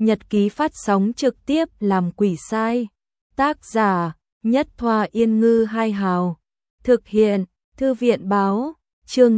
nhật ký phát sóng trực tiếp làm quỷ sai. Tác giả Nhất Thoa Yên Ngư Hai Hào. Thực hiện Thư viện Báo. Chương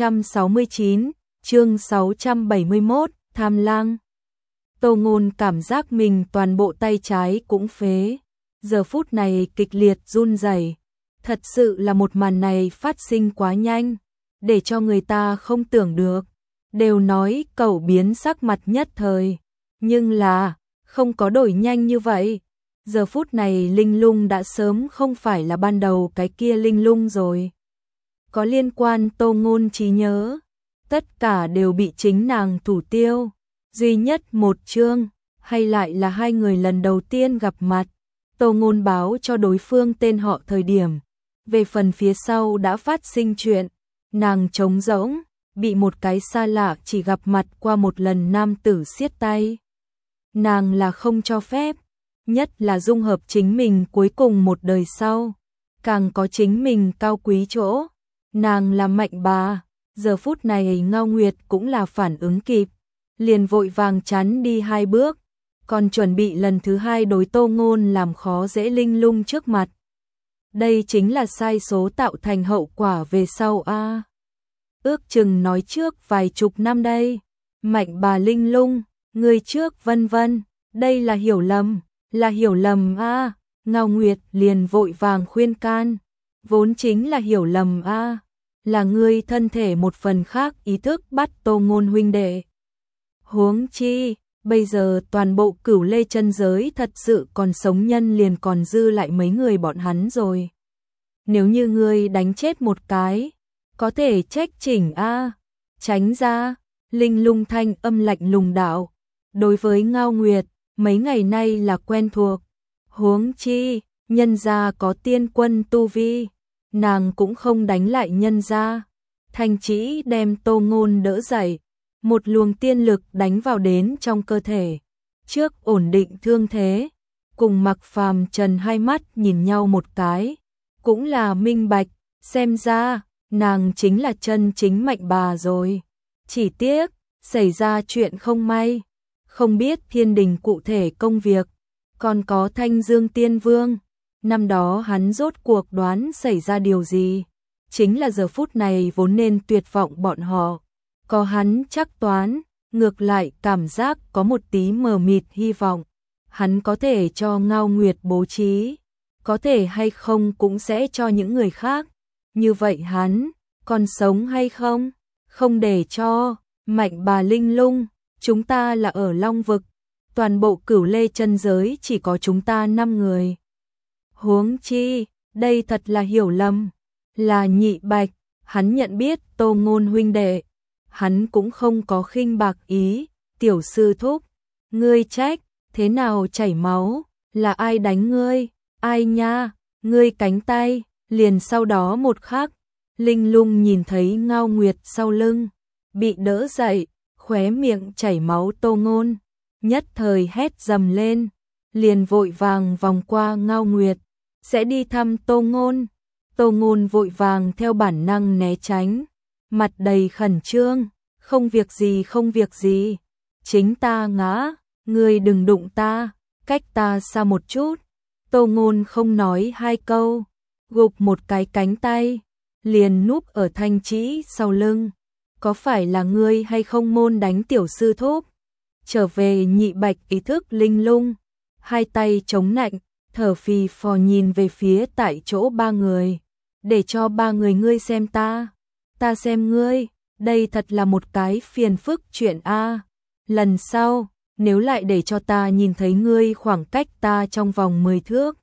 669, chương 671, Tham Lang. Tô Ngôn cảm giác mình toàn bộ tay trái cũng phế. Giờ phút này kịch liệt run rẩy. Thật sự là một màn này phát sinh quá nhanh, để cho người ta không tưởng được. Đều nói cậu biến sắc mặt nhất thời, nhưng là không có đổi nhanh như vậy. Giờ phút này Linh Lung đã sớm không phải là ban đầu cái kia Linh Lung rồi. Có liên quan Tô Ngôn trí nhớ, tất cả đều bị chính nàng thủ tiêu. Duy nhất một chương, hay lại là hai người lần đầu tiên gặp mặt. Tô Ngôn báo cho đối phương tên họ thời điểm. Về phần phía sau đã phát sinh chuyện, nàng trống rỗng, bị một cái xa lạ chỉ gặp mặt qua một lần nam tử siết tay. Nàng là không cho phép, nhất là dung hợp chính mình cuối cùng một đời sau, càng có chính mình cao quý chỗ. Nàng là Mạnh Bà, giờ phút này Ngao Nguyệt cũng là phản ứng kịp, liền vội vàng chắn đi hai bước, còn chuẩn bị lần thứ hai đối Tô Ngôn làm khó dễ Linh Lung trước mặt. Đây chính là sai số tạo thành hậu quả về sau a. Ước chừng nói trước vài chục năm đây. Mạnh Bà Linh Lung, người trước vân vân, đây là hiểu lầm a. Ngao Nguyệt liền vội vàng khuyên can, vốn chính là hiểu lầm a, là ngươi thân thể một phần khác ý thức bắt Tô Ngôn huynh đệ. Huống chi, bây giờ toàn bộ Cửu Lê chân giới thật sự còn sống nhân liền còn dư lại mấy người bọn hắn rồi. Nếu như ngươi đánh chết một cái, có thể trách chỉnh a. Tránh ra. Linh Lung thanh âm lạnh lùng đạo. Đối với Ngao Nguyệt, mấy ngày nay là quen thuộc. Huống chi, nhân gia có tiên quân tu vi, nàng cũng không đánh lại nhân gia. Thanh chỉ đem Tô Ngôn đỡ dậy, một luồng tiên lực đánh vào đến trong cơ thể. Trước ổn định thương thế, cùng Mặc Phàm Trần hai mắt nhìn nhau một cái, cũng là minh bạch, xem ra nàng chính là chân chính Mạnh Bà rồi. Chỉ tiếc, xảy ra chuyện không may, không biết thiên đình cụ thể công việc, còn có Thanh Dương Tiên Vương, năm đó hắn rốt cuộc đoán xảy ra điều gì, chính là giờ phút này vốn nên tuyệt vọng bọn họ, có hắn chắc toán, ngược lại cảm giác có một tí mờ mịt hy vọng, hắn có thể cho Ngao Nguyệt bố trí, có thể hay không cũng sẽ cho những người khác, như vậy hắn còn sống hay không? Không để cho. Mạnh Bà Linh Lung, chúng ta là ở Long Vực, toàn bộ Cửu Lê chân giới chỉ có chúng ta 5 người. Huống chi, đây thật là hiểu lầm, là Nhị Bạch, hắn nhận biết Tô Ngôn huynh đệ, hắn cũng không có khinh bạc ý. Tiểu sư thúc, ngươi trách, thế nào chảy máu, là ai đánh ngươi, ai nha, ngươi cánh tay. Liền sau đó một khắc, Linh Lung nhìn thấy Ngao Nguyệt sau lưng, bị đỡ dậy, khóe miệng chảy máu Tô Ngôn, nhất thời hét dầm lên, liền vội vàng vòng qua Ngao Nguyệt, sẽ đi thăm Tô Ngôn. Tô Ngôn vội vàng theo bản năng né tránh, mặt đầy khẩn trương, không việc gì, chính ta ngã, ngươi đừng đụng ta, cách ta xa một chút. Tô Ngôn không nói hai câu, gục một cái cánh tay, liền núp ở Thanh chỉ sau lưng. Có phải là ngươi hay không môn đánh tiểu sư thúc? Trở về Nhị Bạch ý thức Linh Lung, hai tay chống nạnh, thở phì phò nhìn về phía tại chỗ ba người, để cho ba người ngươi xem ta xem ngươi, đây thật là một cái phiền phức chuyện a. Lần sau, nếu lại để cho ta nhìn thấy ngươi khoảng cách ta trong vòng 10 thước,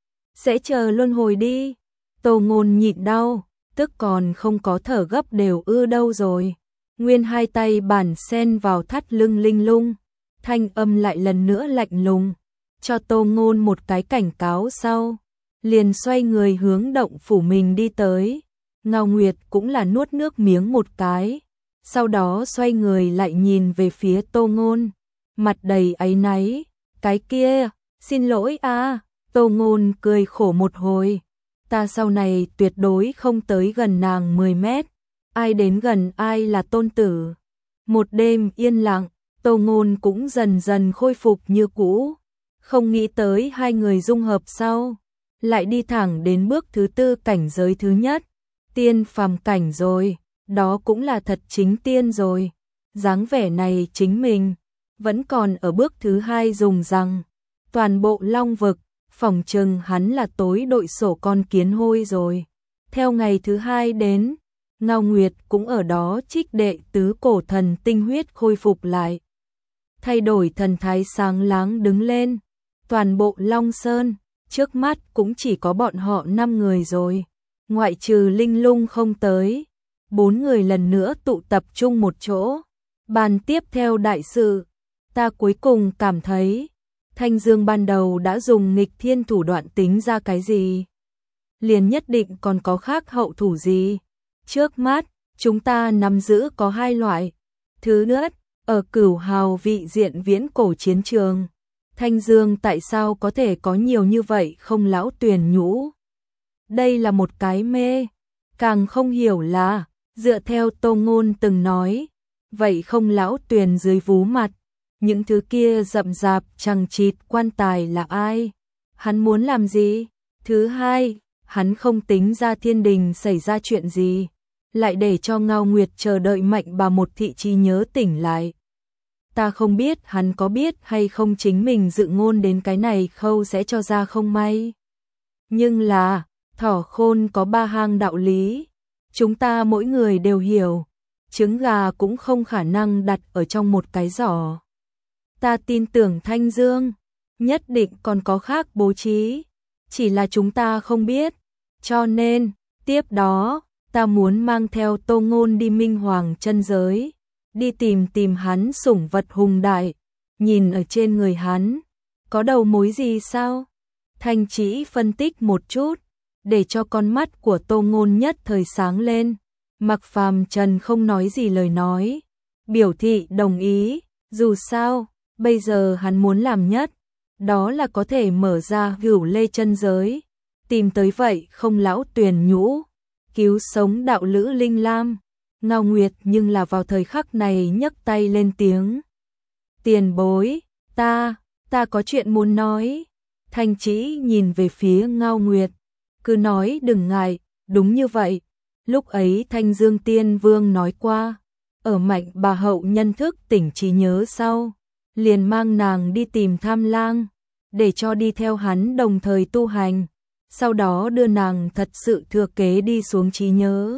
sẽ chờ luân hồi đi. Tô Ngôn nhịn đau, tức còn không có thở gấp đều đâu rồi. Nguyên hai tay bản sen vào thắt lưng Linh Lung, thanh âm lại lần nữa lạnh lùng, cho Tô Ngôn một cái cảnh cáo sau, liền xoay người hướng động phủ mình đi tới. Ngao Nguyệt cũng là nuốt nước miếng một cái, sau đó xoay người lại nhìn về phía Tô Ngôn, mặt đầy áy náy, cái kia, xin lỗi a. Tô Ngôn cười khổ một hồi, ta sau này tuyệt đối không tới gần nàng 10 mét, ai đến gần ai là tôn tử. Một đêm yên lặng, Tô Ngôn cũng dần dần khôi phục như cũ. Không nghĩ tới hai người dung hợp sau, lại đi thẳng đến bước thứ tư cảnh giới thứ nhất, tiên phàm cảnh rồi, đó cũng là thật chính tiên rồi. Dáng vẻ này chính mình vẫn còn ở bước thứ hai dùng rằng toàn bộ Long vực, phỏng chừng hắn là tối đội sổ con kiến hôi rồi. Theo ngày thứ hai đến, Ngao Nguyệt cũng ở đó trích đệ tứ cổ thần tinh huyết khôi phục lại. Thay đổi thần thái sáng láng đứng lên, toàn bộ Long Sơn, trước mắt cũng chỉ có bọn họ 5 người rồi. Ngoại trừ Linh Lung không tới, 4 người lần nữa tụ tập trung một chỗ. Bàn tiếp theo đại sự, ta cuối cùng cảm thấy Thanh Dương ban đầu đã dùng nghịch thiên thủ đoạn tính ra cái gì, liền nhất định còn có khác hậu thủ gì. Trước mắt, chúng ta nắm giữ có hai loại. Thứ nhất, ở Cửu Hào vị diện viễn cổ chiến trường, Thanh Dương tại sao có thể có nhiều như vậy không lão tuyển nhũ? Đây là một cái mê. Càng không hiểu là, dựa theo Tô Ngôn từng nói, vậy không lão tuyển dưới vú mặt, những thứ kia rậm rạp chằng chịt quan tài là ai? Hắn muốn làm gì? Thứ hai, hắn không tính ra thiên đình xảy ra chuyện gì, lại để cho Ngao Nguyệt chờ đợi Mạnh Bà một thị trí nhớ tỉnh lại. Ta không biết hắn có biết hay không chính mình dự ngôn đến cái này khâu sẽ cho ra không may. Nhưng là, thỏ khôn có ba hang đạo lý, chúng ta mỗi người đều hiểu, trứng gà cũng không khả năng đặt ở trong một cái giỏ. Ta tin tưởng Thanh Dương, nhất định còn có khác bố trí, chỉ là chúng ta không biết. Cho nên, tiếp đó, ta muốn mang theo Tô Ngôn đi Minh Hoàng chân giới, đi tìm hắn sủng vật hùng đại, nhìn ở trên người hắn, có đầu mối gì sao? Thanh Chỉ phân tích một chút, để cho con mắt của Tô Ngôn nhất thời sáng lên. Mặc Phàm Trần không nói gì lời nói, biểu thị đồng ý, dù sao, bây giờ hắn muốn làm nhất, đó là có thể mở ra Hửu Lê chân giới, tìm tới vậy không lão tuyển nhũ, cứu sống đạo lữ Linh Lam. Ngao Nguyệt nhưng là vào thời khắc này nhấc tay lên tiếng. Tiền bối, ta có chuyện muốn nói. Thanh Chỉ nhìn về phía Ngao Nguyệt, cứ nói đừng ngại, đúng như vậy. Lúc ấy Thanh Dương Tiên Vương nói qua, ở Mạnh Bà hậu nhân thức tỉnh trí nhớ sau, liền mang nàng đi tìm Tham Lang, để cho đi theo hắn đồng thời tu hành, sau đó đưa nàng thật sự thừa kế đi xuống trí nhớ.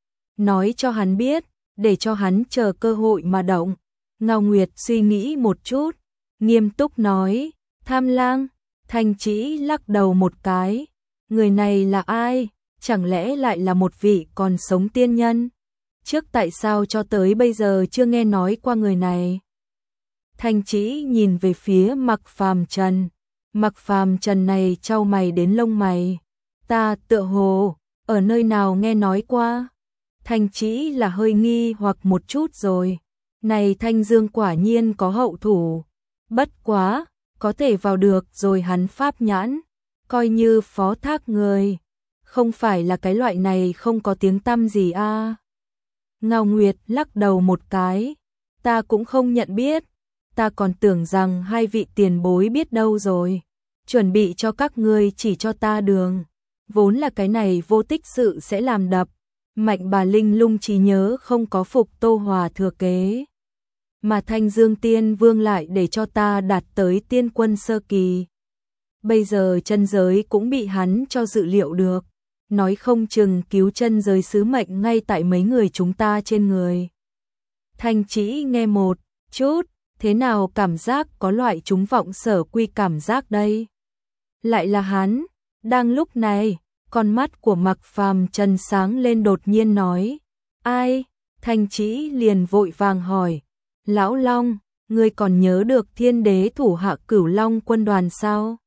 Nói cho hắn biết, để cho hắn chờ cơ hội mà động. Ngao Nguyệt suy nghĩ một chút, nghiêm túc nói, Tham Lang. Thanh Chỉ lắc đầu một cái, người này là ai? Chẳng lẽ lại là một vị còn sống tiên nhân? Trước tại sao cho tới bây giờ chưa nghe nói qua người này? Thanh Chỉ nhìn về phía Mặc Phàm Trần. Mặc Phàm Trần này chau mày đến lông mày. Ta tựa hồ ở nơi nào nghe nói qua? Thanh Chỉ là hơi nghi hoặc một chút rồi. Này Thanh Dương quả nhiên có hậu thủ. Bất quá, có thể vào được rồi hắn pháp nhãn, coi như phó thác người. Không phải là cái loại này không có tiếng tăm gì a. Ngao Nguyệt lắc đầu một cái. Ta cũng không nhận biết. Ta còn tưởng rằng hai vị tiền bối biết đâu rồi. Chuẩn bị cho các ngươi chỉ cho ta đường. Vốn là cái này vô tích sự sẽ làm đập. Mạnh Bà Linh Lung trí nhớ không có phục Tô Hòa thừa kế. Mà Thanh Dương Tiên Vương lại để cho ta đạt tới tiên quân sơ kỳ. Bây giờ chân giới cũng bị hắn cho dự liệu được. Nói không chừng cứu chân giới sứ mệnh ngay tại mấy người chúng ta trên người. Thanh Chỉ nghe một chút, thế nào cảm giác có loại chúng vọng sở quy cảm giác đây? Lại là hắn. Đang lúc này, con mắt của Mặc Phàm Trần sáng lên đột nhiên nói. Ai? Thanh Chỉ liền vội vàng hỏi. Lão Long, ngươi còn nhớ được Thiên Đế thủ hạ Cửu Long quân đoàn sao?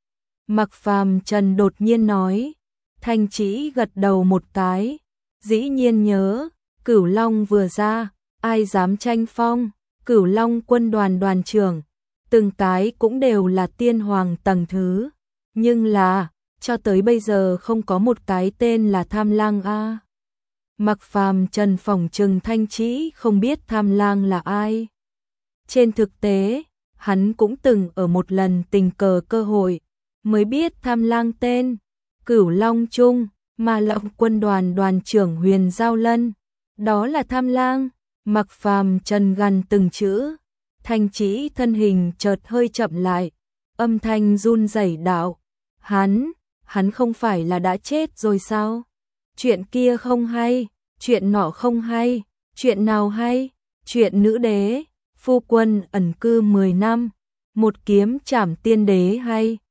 Mặc Phàm Trần đột nhiên nói. Thanh Chỉ gật đầu một cái. Dĩ nhiên nhớ, Cửu Long vừa ra, ai dám tranh phong? Cửu Long quân đoàn đoàn trưởng, từng cái cũng đều là tiên hoàng tầng thứ. Nhưng là, cho tới bây giờ không có một cái tên là Tham Lang a. Mặc Phàm Trần phỏng chừng Thanh Chỉ không biết Tham Lang là ai. Trên thực tế, hắn cũng từng ở một lần tình cờ cơ hội, mới biết Tham Lang tên, Cửu Long Trung, mà Lộng Quân đoàn đoàn trưởng Huyền Giao Lân. Đó là Tham Lang. Mặc Phàm trần gần từng chữ, Thanh Chỉ thân hình chợt hơi chậm lại, âm thanh run rẩy đạo, hắn không phải là đã chết rồi sao? Chuyện kia không hay, chuyện nọ không hay, chuyện nào hay? Chuyện nữ đế, phu quân ẩn cư 10 năm, một kiếm trảm tiên đế hay?